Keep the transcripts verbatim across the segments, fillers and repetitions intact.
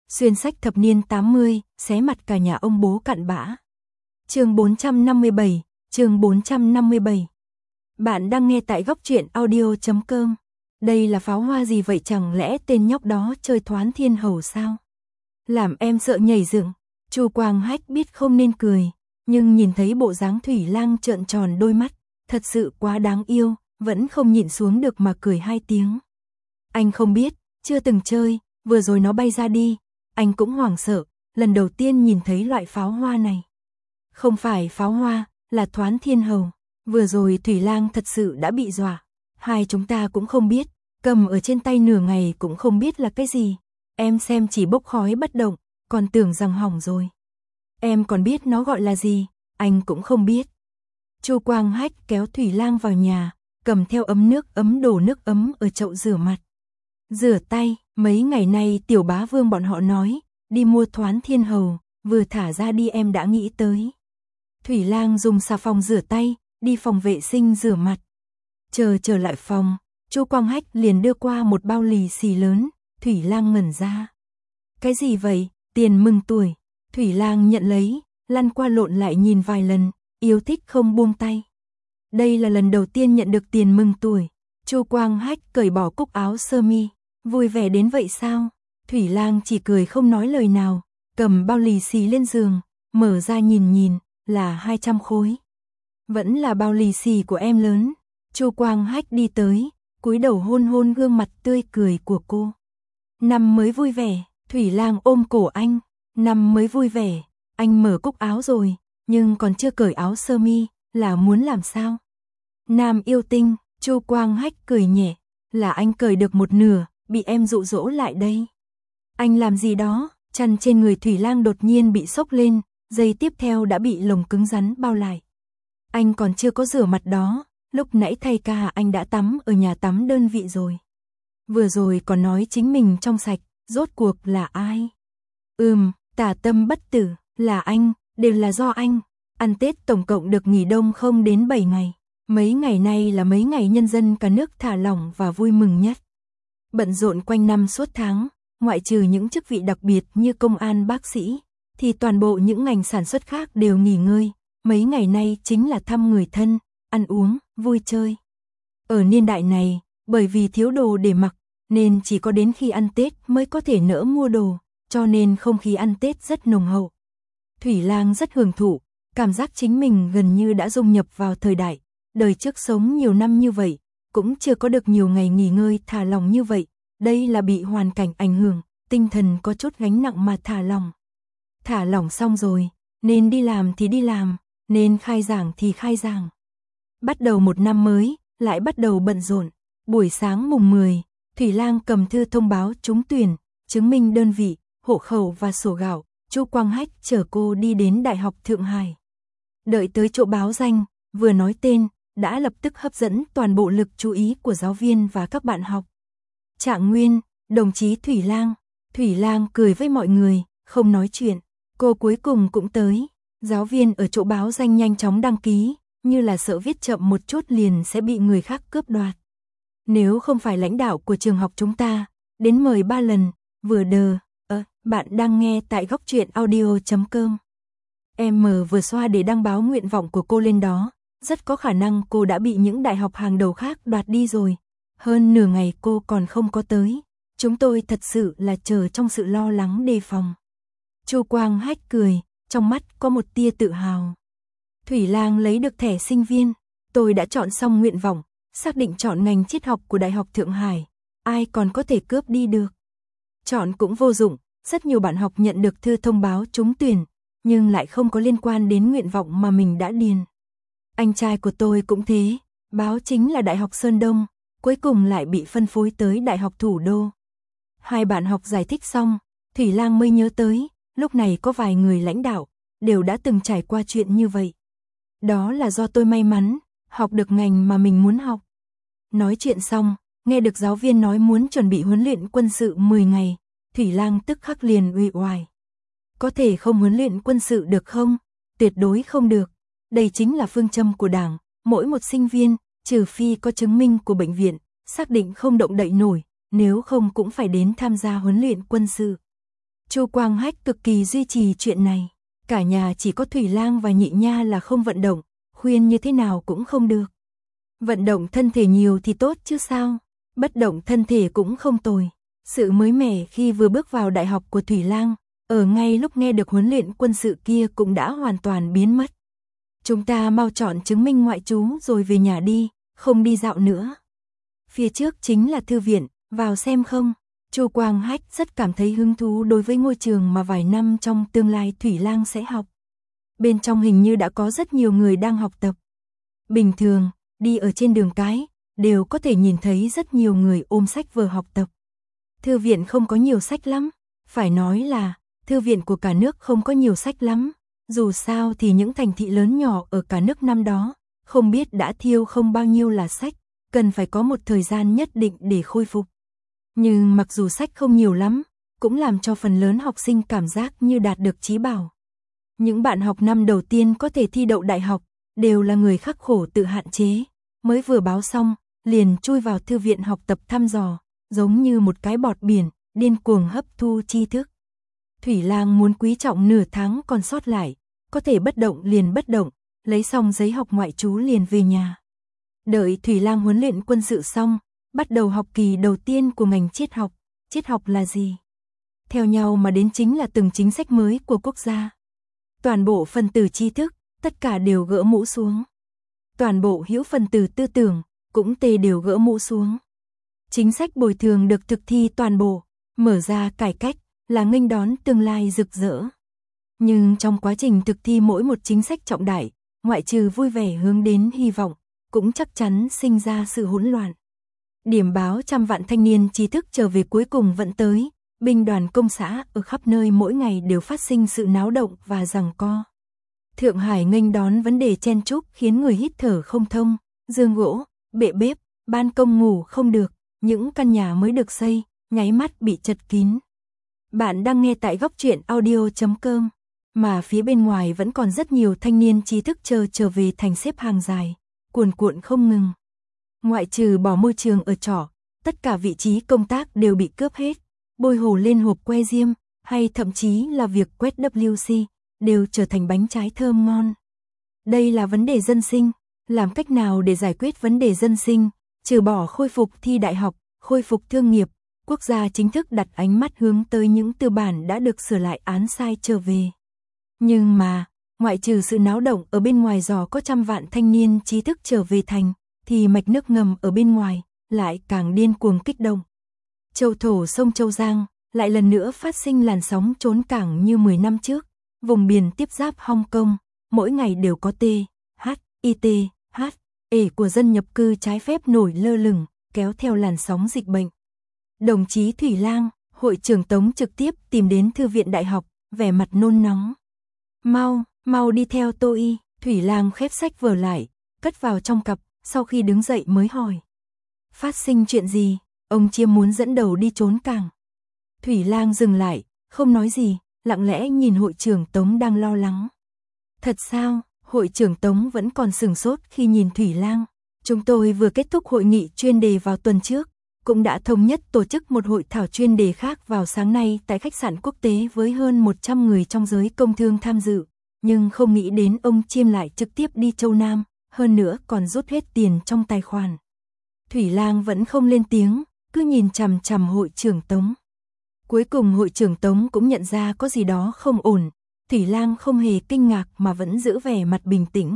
Xuyên sách thập niên tám mươi, xé mặt cả nhà ông bố cặn bã. Chương bốn trăm năm mươi bảy, chương bốn trăm năm mươi bảy. Bạn đang nghe tại góc truyện audio chấm com. Đây là pháo hoa gì vậy, chẳng lẽ tên nhóc đó chơi Thoán Thiên Hầu sao? Làm em sợ nhảy dựng. Chu Quang Hách biết không nên cười, nhưng nhìn thấy bộ dáng Thủy Lang trợn tròn đôi mắt, thật sự quá đáng yêu, vẫn không nhịn xuống được mà cười hai tiếng. Anh không biết, chưa từng chơi, vừa rồi nó bay ra đi, anh cũng hoảng sợ, lần đầu tiên nhìn thấy loại pháo hoa này. Không phải pháo hoa, là Thoán Thiên Hầu. Vừa rồi Thủy Lang thật sự đã bị dọa. Hai chúng ta cũng không biết, cầm ở trên tay nửa ngày cũng không biết là cái gì. Em xem chỉ bốc khói bất động, còn tưởng rằng hỏng rồi. Em còn biết nó gọi là gì, anh cũng không biết. Chu Quang Hách kéo Thủy Lang vào nhà, cầm theo ấm nước ấm đổ nước ấm ở chậu rửa mặt. Rửa tay, mấy ngày nay Tiểu Bá Vương bọn họ nói, đi mua Thoán Thiên Hầu, vừa thả ra đi em đã nghĩ tới. Thủy Lang dùng xà phòng rửa tay, đi phòng vệ sinh rửa mặt. Chờ trở lại phòng, Chu Quang Hách liền đưa qua một bao lì xì lớn, Thủy Lang ngẩn ra. Cái gì vậy, tiền mừng tuổi. Thủy Lang nhận lấy, lăn qua lộn lại nhìn vài lần, yêu thích không buông tay. Đây là lần đầu tiên nhận được tiền mừng tuổi. Chu Quang Hách cởi bỏ cúc áo sơ mi, vui vẻ đến vậy sao? Thủy Lang chỉ cười không nói lời nào, cầm bao lì xì lên giường, mở ra nhìn nhìn, là hai trăm khối. Vẫn là bao lì xì của em lớn. Chu Quang Hách đi tới, cúi đầu hôn hôn gương mặt tươi cười của cô. Năm mới vui vẻ. Thủy Lang ôm cổ anh. Năm mới vui vẻ. Anh mở cúc áo rồi, nhưng còn chưa cởi áo sơ mi, là muốn làm sao? Nam yêu tinh. Chu Quang Hách cười nhẹ, là anh cởi được một nửa, bị em dụ dỗ lại đây. Anh làm gì đó? Chăn trên người Thủy Lang đột nhiên bị xốc lên, giây tiếp theo đã bị lồng cứng rắn bao lại. Anh còn chưa có rửa mặt đó, lúc nãy thay ca anh đã tắm ở nhà tắm đơn vị rồi. Vừa rồi còn nói chính mình trong sạch, rốt cuộc là ai? Ừm, Tả Tâm Bất Tử, là anh, đều là do anh. Ăn Tết tổng cộng được nghỉ đông không đến bảy ngày. Mấy ngày nay là mấy ngày nhân dân cả nước thả lỏng và vui mừng nhất. Bận rộn quanh năm suốt tháng, ngoại trừ những chức vị đặc biệt như công an, bác sĩ, thì toàn bộ những ngành sản xuất khác đều nghỉ ngơi. Mấy ngày nay chính là thăm người thân, ăn uống, vui chơi. Ở niên đại này, bởi vì thiếu đồ để mặc, nên chỉ có đến khi ăn Tết mới có thể nỡ mua đồ, cho nên không khí ăn Tết rất nồng hậu. Thủy Lang rất hưởng thụ, cảm giác chính mình gần như đã dung nhập vào thời đại. Đời trước sống nhiều năm như vậy, cũng chưa có được nhiều ngày nghỉ ngơi thả lòng như vậy. Đây là bị hoàn cảnh ảnh hưởng, tinh thần có chút gánh nặng mà thả lòng. Thả lỏng xong rồi, nên đi làm thì đi làm, nên khai giảng thì khai giảng. Bắt đầu một năm mới, lại bắt đầu bận rộn. Buổi sáng mùng mười, Thủy Lang cầm thư thông báo trúng tuyển, chứng minh đơn vị, hộ khẩu và sổ gạo. Chu Quang Hách chở cô đi đến Đại học Thượng Hải. Đợi tới chỗ báo danh, vừa nói tên, đã lập tức hấp dẫn toàn bộ lực chú ý của giáo viên và các bạn học. Trạng Nguyên, đồng chí Thủy Lang. Thủy Lang cười với mọi người, không nói chuyện. Cô cuối cùng cũng tới. Giáo viên ở chỗ báo danh nhanh chóng đăng ký, như là sợ viết chậm một chút liền sẽ bị người khác cướp đoạt. Nếu không phải lãnh đạo của trường học chúng ta, đến mời ba lần, vừa đờ, ơ, bạn đang nghe tại góc truyện audio chấm com. Em mờ vừa xoa để đăng báo nguyện vọng của cô lên đó, rất có khả năng cô đã bị những đại học hàng đầu khác đoạt đi rồi. Hơn nửa ngày cô còn không có tới. Chúng tôi thật sự là chờ trong sự lo lắng đề phòng. Chu Quang Hách cười, trong mắt có một tia tự hào. Thủy Lang lấy được thẻ sinh viên, tôi đã chọn xong nguyện vọng, xác định chọn ngành triết học của Đại học Thượng Hải, ai còn có thể cướp đi được. Chọn cũng vô dụng, rất nhiều bạn học nhận được thư thông báo trúng tuyển, nhưng lại không có liên quan đến nguyện vọng mà mình đã điền. Anh trai của tôi cũng thế, báo chính là Đại học Sơn Đông, cuối cùng lại bị phân phối tới Đại học Thủ Đô. Hai bạn học giải thích xong, Thủy Lang mới nhớ tới, lúc này có vài người lãnh đạo, đều đã từng trải qua chuyện như vậy. Đó là do tôi may mắn, học được ngành mà mình muốn học. Nói chuyện xong, nghe được giáo viên nói muốn chuẩn bị huấn luyện quân sự mười ngày, Thủy Lang tức khắc liền uể oải. Có thể không huấn luyện quân sự được không? Tuyệt đối không được. Đây chính là phương châm của Đảng, mỗi một sinh viên, trừ phi có chứng minh của bệnh viện, xác định không động đậy nổi, nếu không cũng phải đến tham gia huấn luyện quân sự. Chu Quang Hách cực kỳ duy trì chuyện này. Cả nhà chỉ có Thủy Lang và Nhị Nha là không vận động, khuyên như thế nào cũng không được. Vận động thân thể nhiều thì tốt chứ sao, bất động thân thể cũng không tồi. Sự mới mẻ khi vừa bước vào đại học của Thủy Lang, ở ngay lúc nghe được huấn luyện quân sự kia cũng đã hoàn toàn biến mất. Chúng ta mau chọn chứng minh ngoại trú rồi về nhà đi, không đi dạo nữa. Phía trước chính là thư viện, vào xem không? Chu Quang Hách rất cảm thấy hứng thú đối với ngôi trường mà vài năm trong tương lai Thủy Lang sẽ học. Bên trong hình như đã có rất nhiều người đang học tập. Bình thường, đi ở trên đường cái, đều có thể nhìn thấy rất nhiều người ôm sách vở học tập. Thư viện không có nhiều sách lắm, phải nói là thư viện của cả nước không có nhiều sách lắm. Dù sao thì những thành thị lớn nhỏ ở cả nước năm đó, không biết đã thiêu không bao nhiêu là sách, cần phải có một thời gian nhất định để khôi phục. Nhưng mặc dù sách không nhiều lắm, cũng làm cho phần lớn học sinh cảm giác như đạt được chí bảo. Những bạn học năm đầu tiên có thể thi đậu đại học, đều là người khắc khổ tự hạn chế, mới vừa báo xong, liền chui vào thư viện học tập thăm dò, giống như một cái bọt biển, điên cuồng hấp thu tri thức. Thủy Lang muốn quý trọng nửa tháng còn sót lại, có thể bất động liền bất động, lấy xong giấy học ngoại trú liền về nhà. Đợi Thủy Lang huấn luyện quân sự xong, bắt đầu học kỳ đầu tiên của ngành triết học. Triết học là gì? Theo nhau mà đến chính là từng chính sách mới của quốc gia. Toàn bộ phần tử tri thức, tất cả đều gỡ mũ xuống. Toàn bộ hữu phần tử tư tưởng, cũng tê đều gỡ mũ xuống. Chính sách bồi thường được thực thi toàn bộ, mở ra cải cách, là nghênh đón tương lai rực rỡ. Nhưng trong quá trình thực thi mỗi một chính sách trọng đại, ngoại trừ vui vẻ hướng đến hy vọng, cũng chắc chắn sinh ra sự hỗn loạn. Điểm báo trăm vạn thanh niên trí thức trở về cuối cùng vẫn tới, binh đoàn công xã ở khắp nơi mỗi ngày đều phát sinh sự náo động và giằng co. Thượng Hải nghênh đón vấn đề chen chúc khiến người hít thở không thông, giường gỗ, bệ bếp, ban công ngủ không được, những căn nhà mới được xây, nháy mắt bị chật kín. Bạn đang nghe tại góc truyện audio chấm com, mà phía bên ngoài vẫn còn rất nhiều thanh niên trí thức chờ trở về thành xếp hàng dài, cuồn cuộn không ngừng. Ngoại trừ bỏ môi trường ở trọ, tất cả vị trí công tác đều bị cướp hết, bôi hồ lên hộp que diêm, hay thậm chí là việc quét W C, đều trở thành bánh trái thơm ngon. Đây là vấn đề dân sinh, làm cách nào để giải quyết vấn đề dân sinh, trừ bỏ khôi phục thi đại học, khôi phục thương nghiệp, quốc gia chính thức đặt ánh mắt hướng tới những tư bản đã được sửa lại án sai trở về. Nhưng mà, ngoại trừ sự náo động ở bên ngoài dò có trăm vạn thanh niên trí thức trở về thành, thì mạch nước ngầm ở bên ngoài lại càng điên cuồng kích động. Châu thổ sông Châu Giang lại lần nữa phát sinh làn sóng trốn cảng như mười năm trước, vùng biển tiếp giáp Hong Kong, mỗi ngày đều có T, H, I T, H, E của dân nhập cư trái phép nổi lơ lửng, kéo theo làn sóng dịch bệnh. Đồng chí Thủy Lang, hội trưởng Tống trực tiếp tìm đến thư viện đại học, vẻ mặt nôn nóng. Mau, mau đi theo tôi. Thủy Lang khép sách vở lại, cất vào trong cặp, sau khi đứng dậy mới hỏi. Phát sinh chuyện gì? Ông Chiêm muốn dẫn đầu đi trốn cảng. Thủy Lang dừng lại, không nói gì, lặng lẽ nhìn hội trưởng Tống đang lo lắng. Thật sao? Hội trưởng Tống vẫn còn sửng sốt khi nhìn Thủy Lang. Chúng tôi vừa kết thúc hội nghị chuyên đề vào tuần trước, cũng đã thống nhất tổ chức một hội thảo chuyên đề khác vào sáng nay tại khách sạn quốc tế với hơn một trăm người trong giới công thương tham dự, nhưng không nghĩ đến ông Chiêm lại trực tiếp đi Châu Nam, hơn nữa còn rút hết tiền trong tài khoản. Thủy Lang vẫn không lên tiếng, cứ nhìn chằm chằm hội trưởng Tống. Cuối cùng hội trưởng Tống cũng nhận ra có gì đó không ổn, Thủy Lang không hề kinh ngạc mà vẫn giữ vẻ mặt bình tĩnh.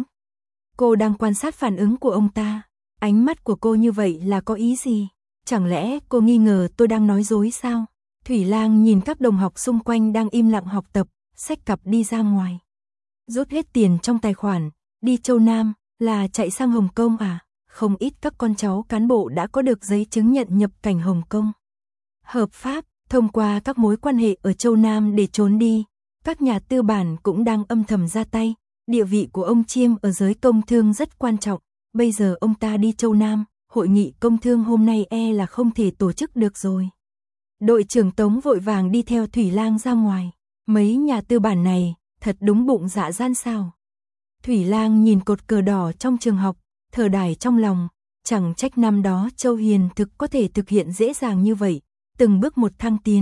Cô đang quan sát phản ứng của ông ta, ánh mắt của cô như vậy là có ý gì? Chẳng lẽ cô nghi ngờ tôi đang nói dối sao? Thủy Lang nhìn các đồng học xung quanh đang im lặng học tập, xách cặp đi ra ngoài. Rút hết tiền trong tài khoản, đi Châu Nam, là chạy sang Hồng Kông à? Không ít các con cháu cán bộ đã có được giấy chứng nhận nhập cảnh Hồng Kông. Hợp pháp, thông qua các mối quan hệ ở Châu Nam để trốn đi, các nhà tư bản cũng đang âm thầm ra tay. Địa vị của ông Chiêm ở giới công thương rất quan trọng, bây giờ ông ta đi Châu Nam, hội nghị công thương hôm nay e là không thể tổ chức được rồi. Đội trưởng Tống vội vàng đi theo Thủy Lang ra ngoài, mấy nhà tư bản này, thật đúng bụng dạ gian sao. Thủy Lang nhìn cột cờ đỏ trong trường học, thở đài trong lòng, chẳng trách năm đó Châu Hiền thực có thể thực hiện dễ dàng như vậy, từng bước một thăng tiến,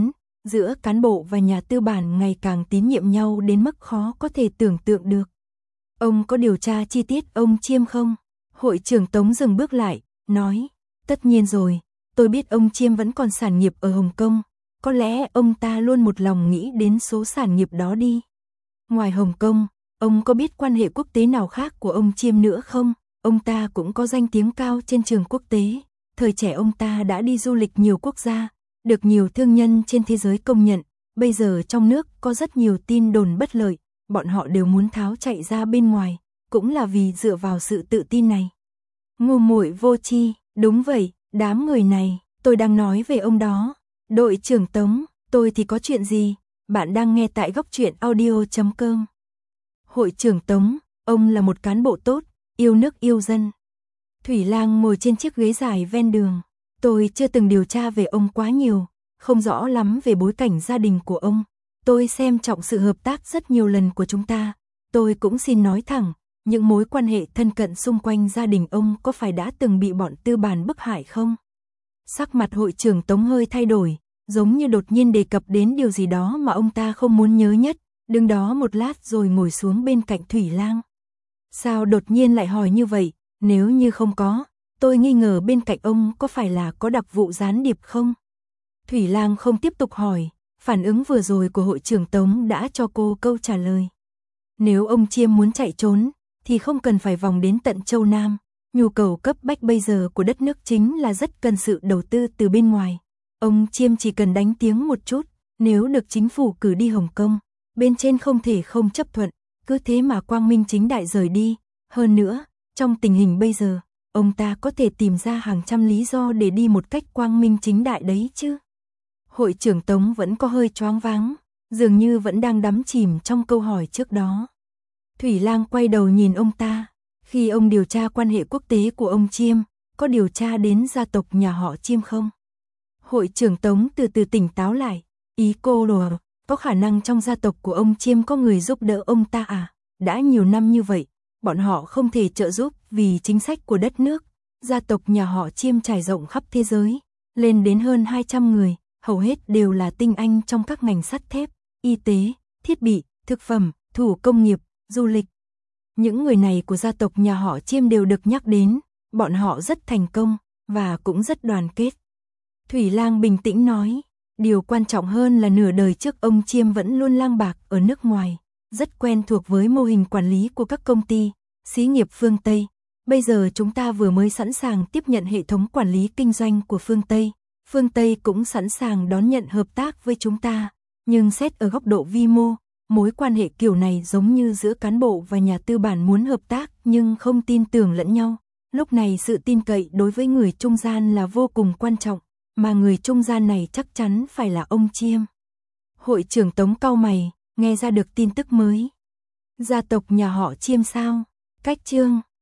giữa cán bộ và nhà tư bản ngày càng tín nhiệm nhau đến mức khó có thể tưởng tượng được. Ông có điều tra chi tiết ông Chiêm không? Hội trưởng Tống dừng bước lại, nói, tất nhiên rồi, tôi biết ông Chiêm vẫn còn sản nghiệp ở Hồng Kông, có lẽ ông ta luôn một lòng nghĩ đến số sản nghiệp đó đi. Ngoài Hồng Kông, ông có biết quan hệ quốc tế nào khác của ông Chiêm nữa không? Ông ta cũng có danh tiếng cao trên trường quốc tế, thời trẻ ông ta đã đi du lịch nhiều quốc gia, được nhiều thương nhân trên thế giới công nhận, bây giờ trong nước có rất nhiều tin đồn bất lợi, bọn họ đều muốn tháo chạy ra bên ngoài, cũng là vì dựa vào sự tự tin này. Ngu muội vô tri, đúng vậy, đám người này, tôi đang nói về ông đó. Đội trưởng Tống, tôi thì có chuyện gì? Bạn đang nghe tại góc truyện audio chấm com. Hội trưởng Tống, ông là một cán bộ tốt, yêu nước yêu dân. Thủy Lang ngồi trên chiếc ghế dài ven đường. Tôi chưa từng điều tra về ông quá nhiều, không rõ lắm về bối cảnh gia đình của ông. Tôi xem trọng sự hợp tác rất nhiều lần của chúng ta. Tôi cũng xin nói thẳng, những mối quan hệ thân cận xung quanh gia đình ông có phải đã từng bị bọn tư bản bức hại không? Sắc mặt hội trưởng Tống hơi thay đổi, giống như đột nhiên đề cập đến điều gì đó mà ông ta không muốn nhớ nhất, đứng đó một lát rồi ngồi xuống bên cạnh Thủy Lang. Sao đột nhiên lại hỏi như vậy, nếu như không có, tôi nghi ngờ bên cạnh ông có phải là có đặc vụ gián điệp không? Thủy Lang không tiếp tục hỏi, phản ứng vừa rồi của hội trưởng Tống đã cho cô câu trả lời. Nếu ông Chiêm muốn chạy trốn, thì không cần phải vòng đến tận Châu Nam, nhu cầu cấp bách bây giờ của đất nước chính là rất cần sự đầu tư từ bên ngoài. Ông Chiêm chỉ cần đánh tiếng một chút, nếu được chính phủ cử đi Hồng Kông, bên trên không thể không chấp thuận, cứ thế mà quang minh chính đại rời đi. Hơn nữa, trong tình hình bây giờ, ông ta có thể tìm ra hàng trăm lý do để đi một cách quang minh chính đại đấy chứ. Hội trưởng Tống vẫn có hơi choáng váng, dường như vẫn đang đắm chìm trong câu hỏi trước đó. Thủy Lang quay đầu nhìn ông ta, khi ông điều tra quan hệ quốc tế của ông Chiêm, có điều tra đến gia tộc nhà họ Chiêm không? Hội trưởng Tống từ từ tỉnh táo lại, ý cô là có khả năng trong gia tộc của ông Chiêm có người giúp đỡ ông ta à? Đã nhiều năm như vậy, bọn họ không thể trợ giúp vì chính sách của đất nước. Gia tộc nhà họ Chiêm trải rộng khắp thế giới, lên đến hơn hai trăm người, hầu hết đều là tinh anh trong các ngành sắt thép, y tế, thiết bị, thực phẩm, thủ công nghiệp, du lịch. Những người này của gia tộc nhà họ Chiêm đều được nhắc đến, bọn họ rất thành công, và cũng rất đoàn kết. Thủy Lang bình tĩnh nói, điều quan trọng hơn là nửa đời trước ông Chiêm vẫn luôn lang bạc ở nước ngoài, rất quen thuộc với mô hình quản lý của các công ty, xí nghiệp phương Tây. Bây giờ chúng ta vừa mới sẵn sàng tiếp nhận hệ thống quản lý kinh doanh của phương Tây, phương Tây cũng sẵn sàng đón nhận hợp tác với chúng ta, nhưng xét ở góc độ vi mô, mối quan hệ kiểu này giống như giữa cán bộ và nhà tư bản muốn hợp tác nhưng không tin tưởng lẫn nhau. Lúc này sự tin cậy đối với người trung gian là vô cùng quan trọng, mà người trung gian này chắc chắn phải là ông Chiêm. Hội trưởng Tống cau mày, nghe ra được tin tức mới. Gia tộc nhà họ Chiêm sao? Cách chương